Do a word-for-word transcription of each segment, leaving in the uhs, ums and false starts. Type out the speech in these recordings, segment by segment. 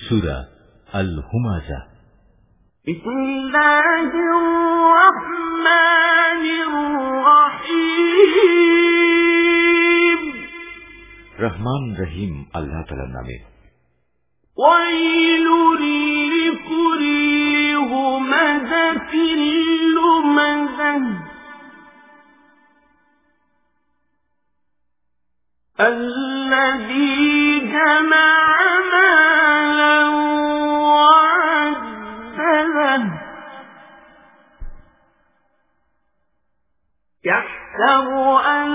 সূরা আল হুমাযা। বিসমিল্লাহির রাহমানির রহিম। রহমান রহিম আল্লাহ তাআলার নামে। ওয়াইলুল লিকুল্লি হুমাযাতিল লুমাযাহ الذي جمع مالا وعدده يحسب أن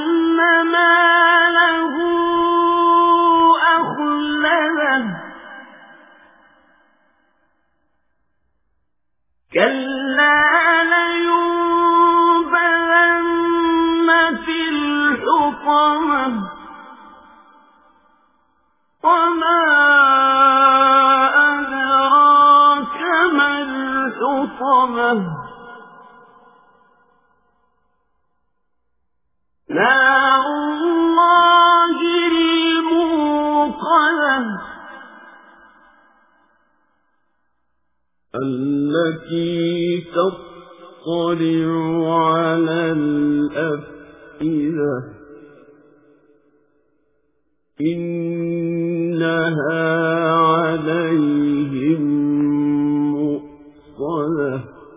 ماله أخلده كلا لينبذن في الحطمة وما أدراك ما الحطمة نار الله الموقدة التي تطلع على الأفئدة إنها عليهم مؤصدة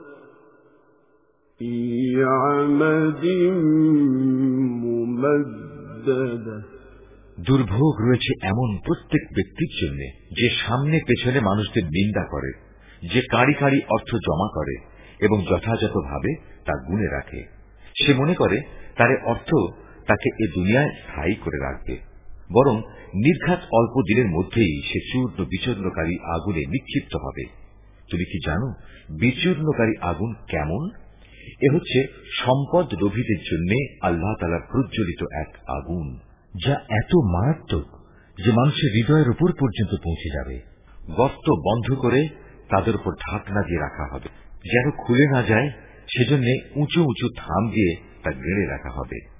في عمد ممددة। দুর্ভোগ রয়েছে এমন প্রত্যেক ব্যক্তির জন্য যে সামনে পেছনে মানুষদের নিন্দা করে, যে কাঁড়ি কাঁড়ি অর্থ জমা করে এবং যথাযথভাবে তা গুণে রাখে। সে মনে করে তার অর্থ তাকে এ দুনিয়ায় স্থায়ী করে রাখবে, বরং নির্ঘাত অল্প দিনের মধ্যেই সে চূর্ণ বিচূর্ণকারী আগুনে নিক্ষিপ্ত হবে। তুমি কি জানো বিচূর্ণকারী আগুন কেমন? এ হচ্ছে সম্পদ লোভীদের জন্য আল্লাহ তাআলার প্রজ্বলিত এক আগুন, যা এত মারাত্মক যে মানুষের হৃদয়ের উপর পর্যন্ত পৌঁছে যাবে। গর্ত বন্ধ করে তাদের উপর ঢাকনা দিয়ে রাখা হবে, যেন খুলে না যায়, সেজন্য উঁচু উঁচু থাম দিয়ে তা গেড়ে রাখা হবে।